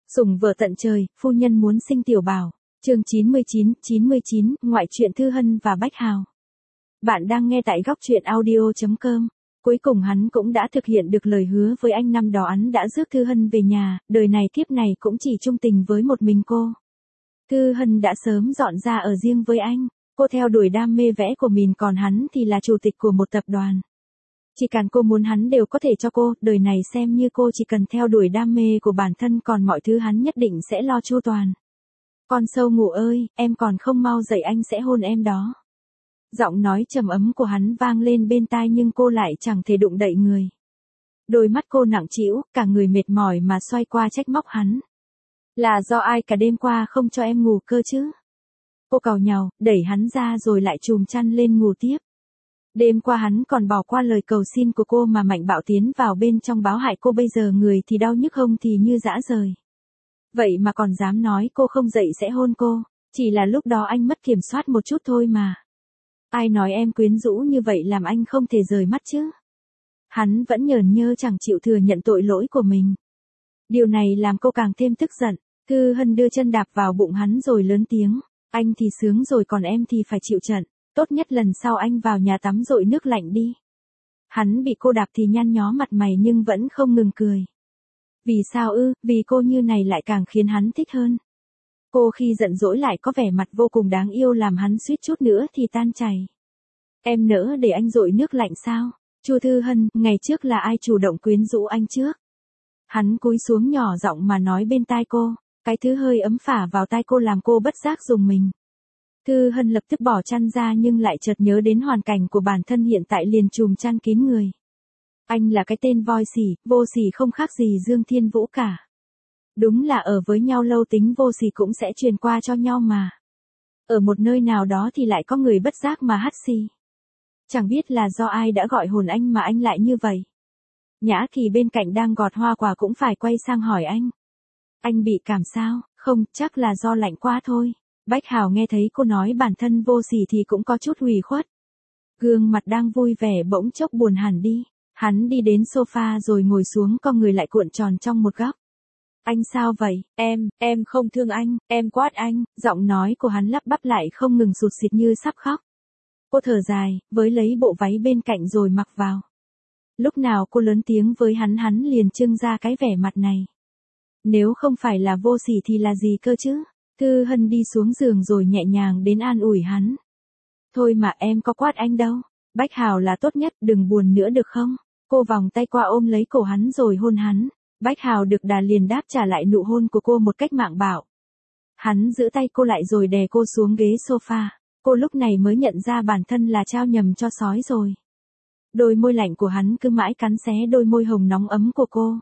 Sủng vợ tận trời, phu nhân muốn sinh tiểu bảo. Chương 99, ngoại truyện Thư Hân và Bách Hào. Bạn đang nghe tại góc truyện audio.com. Cuối cùng hắn cũng đã thực hiện được lời hứa với anh, năm đó hắn đã rước Thư Hân về nhà, đời này kiếp này cũng chỉ chung tình với một mình cô. Thư Hân đã sớm dọn ra ở riêng với anh, cô theo đuổi đam mê vẽ của mình, còn hắn thì là chủ tịch của một tập đoàn. Chỉ cần cô muốn hắn đều có thể cho cô, đời này xem như cô chỉ cần theo đuổi đam mê của bản thân, còn mọi thứ hắn nhất định sẽ lo chu toàn. Con sâu ngủ ơi, em còn không mau dậy, anh sẽ hôn em đó. Giọng nói trầm ấm của hắn vang lên bên tai nhưng cô lại chẳng thể đụng đậy người. Đôi mắt cô nặng trĩu, cả người mệt mỏi mà xoay qua trách móc hắn. Là do ai cả đêm qua không cho em ngủ cơ chứ? Cô càu nhàu, đẩy hắn ra rồi lại chùm chăn lên ngủ tiếp. Đêm qua hắn còn bỏ qua lời cầu xin của cô mà mạnh bạo tiến vào bên trong báo hại cô, bây giờ người thì đau nhức, hông thì như dã rời. Vậy mà còn dám nói cô không dậy sẽ hôn cô, chỉ là lúc đó anh mất kiểm soát một chút thôi mà. Ai nói em quyến rũ như vậy làm anh không thể rời mắt chứ? Hắn vẫn nhởn nhơ chẳng chịu thừa nhận tội lỗi của mình. Điều này làm cô càng thêm tức giận. Thư Hân đưa chân đạp vào bụng hắn rồi lớn tiếng. Anh thì sướng rồi, còn em thì phải chịu trận. Tốt nhất lần sau anh vào nhà tắm dội nước lạnh đi. Hắn bị cô đạp thì nhăn nhó mặt mày nhưng vẫn không ngừng cười. Vì sao ư? Vì cô như này lại càng khiến hắn thích hơn. Cô khi giận dỗi lại có vẻ mặt vô cùng đáng yêu, làm hắn suýt chút nữa thì tan chảy. Em nỡ để anh dội nước lạnh sao? Chu Thư Hân, ngày trước là ai chủ động quyến rũ anh trước? Hắn cúi xuống nhỏ giọng mà nói bên tai cô. Cái thứ hơi ấm phả vào tai cô làm cô bất giác rùng mình. Thư Hân lập tức bỏ chăn ra nhưng lại chợt nhớ đến hoàn cảnh của bản thân hiện tại, liền chùm chăn kín người. Anh là cái tên voi sỉ, vô sỉ không khác gì Dương Thiên Vũ cả. Đúng là ở với nhau lâu tính vô sỉ cũng sẽ truyền qua cho nhau mà. Ở một nơi nào đó thì lại có người bất giác mà hắt xì. Chẳng biết là do ai đã gọi hồn anh mà anh lại như vậy. Nhã Kỳ bên cạnh đang gọt hoa quả cũng phải quay sang hỏi anh. Anh bị cảm sao? Không, chắc là do lạnh quá thôi. Bách Hào nghe thấy cô nói bản thân vô sỉ thì cũng có chút ủy khuất. Gương mặt đang vui vẻ bỗng chốc buồn hẳn đi. Hắn đi đến sofa rồi ngồi xuống, con người lại cuộn tròn trong một góc. Anh sao vậy? Em không thương anh, em quát anh. Giọng nói của hắn lắp bắp lại không ngừng sụt sịt như sắp khóc. Cô thở dài, với lấy bộ váy bên cạnh rồi mặc vào. Lúc nào cô lớn tiếng với hắn liền trưng ra cái vẻ mặt này. Nếu không phải là vô sỉ thì là gì cơ chứ? Thư Hân đi xuống giường rồi nhẹ nhàng đến an ủi hắn. Thôi mà em có quát anh đâu. Bách Hào là tốt nhất, đừng buồn nữa được không? Cô vòng tay qua ôm lấy cổ hắn rồi hôn hắn. Bách Hào được đà liền đáp trả lại nụ hôn của cô một cách mạng bạo. Hắn giữ tay cô lại rồi đè cô xuống ghế sofa. Cô lúc này mới nhận ra bản thân là trao nhầm cho sói rồi. Đôi môi lạnh của hắn cứ mãi cắn xé đôi môi hồng nóng ấm của cô.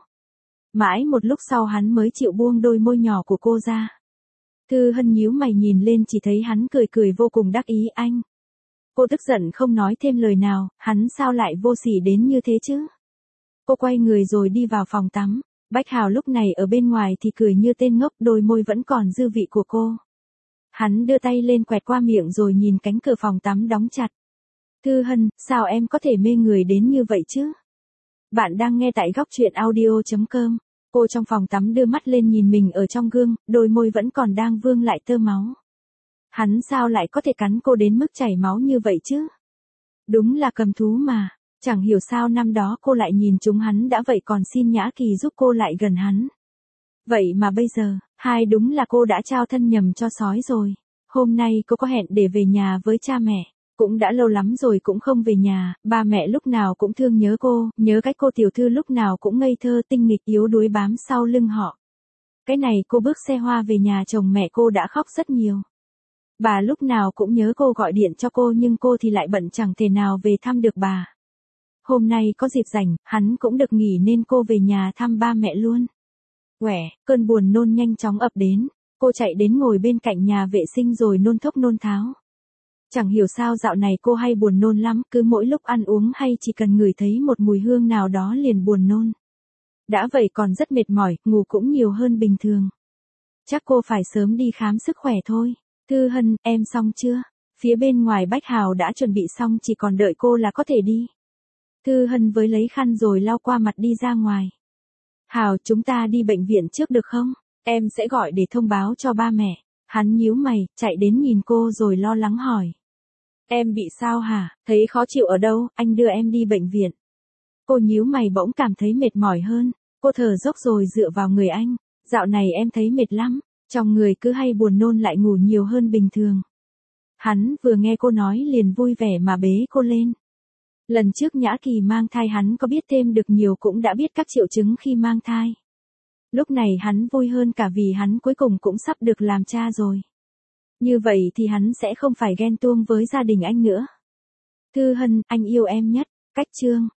Mãi một lúc sau hắn mới chịu buông đôi môi nhỏ của cô ra. Thư Hân nhíu mày nhìn lên, chỉ thấy hắn cười cười vô cùng đắc ý. Anh. Cô tức giận không nói thêm lời nào, hắn sao lại vô sỉ đến như thế chứ? Cô quay người rồi đi vào phòng tắm. Bách Hào lúc này ở bên ngoài thì cười như tên ngốc, đôi môi vẫn còn dư vị của cô. Hắn đưa tay lên quẹt qua miệng rồi nhìn cánh cửa phòng tắm đóng chặt. Thư Hân, sao em có thể mê người đến như vậy chứ? Bạn đang nghe tại góc truyện audio.com. Cô trong phòng tắm đưa mắt lên nhìn mình ở trong gương, đôi môi vẫn còn đang vương lại tơ máu. Hắn sao lại có thể cắn cô đến mức chảy máu như vậy chứ? Đúng là cầm thú mà. Chẳng hiểu sao năm đó cô lại nhìn trúng hắn đã vậy còn xin Nhã Kỳ giúp cô lại gần hắn. Vậy mà bây giờ, đúng là cô đã trao thân nhầm cho sói rồi. Hôm nay cô có hẹn để về nhà với cha mẹ. Cũng đã lâu lắm rồi cũng không về nhà, ba mẹ lúc nào cũng thương nhớ cô, nhớ cái cô tiểu thư lúc nào cũng ngây thơ tinh nghịch yếu đuối bám sau lưng họ. Cái này cô bước xe hoa về nhà chồng mẹ cô đã khóc rất nhiều. Bà lúc nào cũng nhớ cô, gọi điện cho cô nhưng cô thì lại bận chẳng thể nào về thăm được bà. Hôm nay có dịp rảnh, hắn cũng được nghỉ nên cô về nhà thăm ba mẹ luôn. Quẻ, cơn buồn nôn nhanh chóng ập đến, cô chạy đến ngồi bên cạnh nhà vệ sinh rồi nôn thốc nôn tháo. Chẳng hiểu sao dạo này cô hay buồn nôn lắm, cứ mỗi lúc ăn uống hay chỉ cần ngửi thấy một mùi hương nào đó liền buồn nôn. Đã vậy còn rất mệt mỏi, ngủ cũng nhiều hơn bình thường. Chắc cô phải sớm đi khám sức khỏe thôi. Thư Hân, em xong chưa? Phía bên ngoài Bách Hào đã chuẩn bị xong, chỉ còn đợi cô là có thể đi. Thư Hân với lấy khăn rồi lau qua mặt đi ra ngoài. Hào, chúng ta đi bệnh viện trước được không? Em sẽ gọi để thông báo cho ba mẹ. Hắn nhíu mày, chạy đến nhìn cô rồi lo lắng hỏi. Em bị sao hả? Thấy khó chịu ở đâu, anh đưa em đi bệnh viện. Cô nhíu mày bỗng cảm thấy mệt mỏi hơn. Cô thở dốc rồi dựa vào người anh. Dạo này em thấy mệt lắm. Trong người cứ hay buồn nôn lại ngủ nhiều hơn bình thường. Hắn vừa nghe cô nói liền vui vẻ mà bế cô lên. Lần trước Nhã Kỳ mang thai hắn có biết thêm được nhiều, cũng đã biết các triệu chứng khi mang thai. Lúc này hắn vui hơn cả vì hắn cuối cùng cũng sắp được làm cha rồi. Như vậy thì hắn sẽ không phải ghen tuông với gia đình anh nữa. Thư Hân, anh yêu em nhất. Cách chương